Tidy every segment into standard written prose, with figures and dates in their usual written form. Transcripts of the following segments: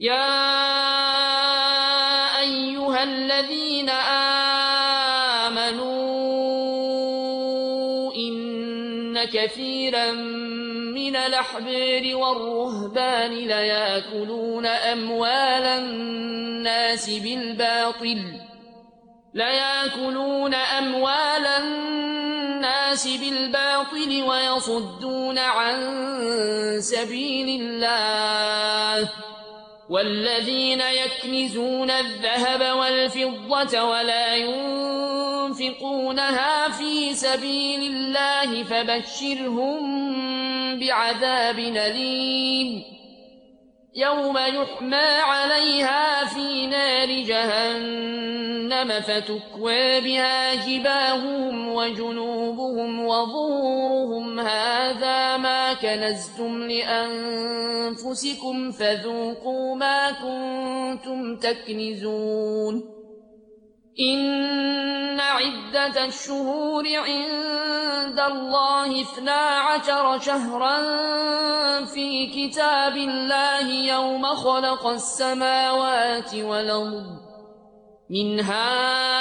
يا أيها الذين آمنوا إن كثيرا من الأحبار والرهبان ليأكلون أموال الناس بالباطل ويصدون عن سبيل الله والذين يكنزون الذهب والفضة ولا ينفقونها في سبيل الله فبشرهم بعذاب أليم يوم يحمى عليها في نار جهنم فتكوى بها جباههم وجنوبهم وظهورهم هذا ما كنزتم لأنفسكم فذوقوا ما كنتم تكنزون إن عدة الشهور عند الله 12 شهرا في كتاب الله يوم خلق السماوات والأرض منها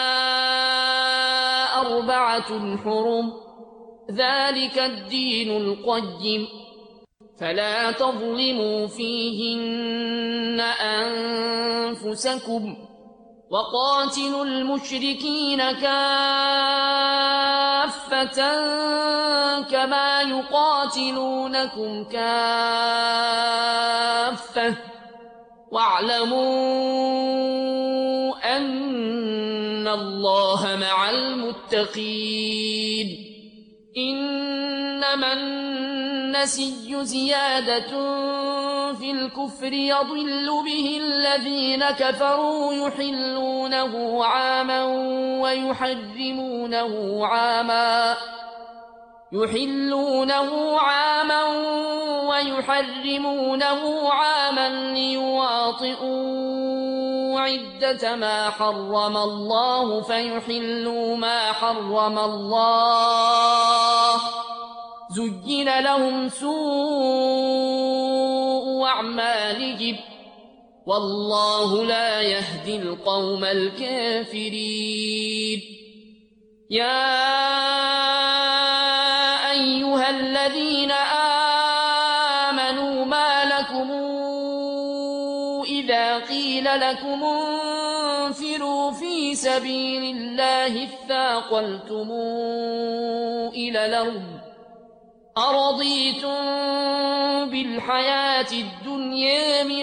4 حرم ذلك الدين القيم فلا تظلموا فيهن أنفسكم وقاتلوا المشركين كافة كما يقاتلونكم كافة واعلموا أن الله مع المتقين إنما النسي زيادة في الكفر يضل به الذين كفروا يحلونه عاما ويحرمونه عاما ليواطئوا عدة ما حرم الله فيحلوا ما حرم الله زين لهم سوء أعمالهم والله لا يهدي القوم الكافرين يا أيها الذين آمنوا ما لكم إذا قيل لكم انفروا في سبيل الله اثاقلتم إلى الأرض أرضيتم بالحياة الدنيا من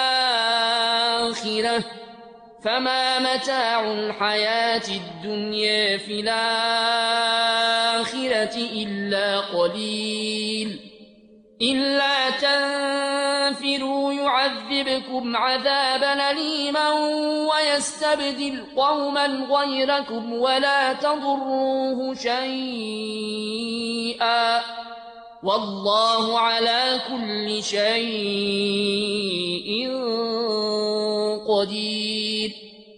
الآخرة فما متاع الحياة الدنيا في الآخرة إلا قليل إلا تنفروا يعذبكم عذابا أليما ويستبدل قوما غيركم ولا تضروه شيئا والله على كل شيء قدير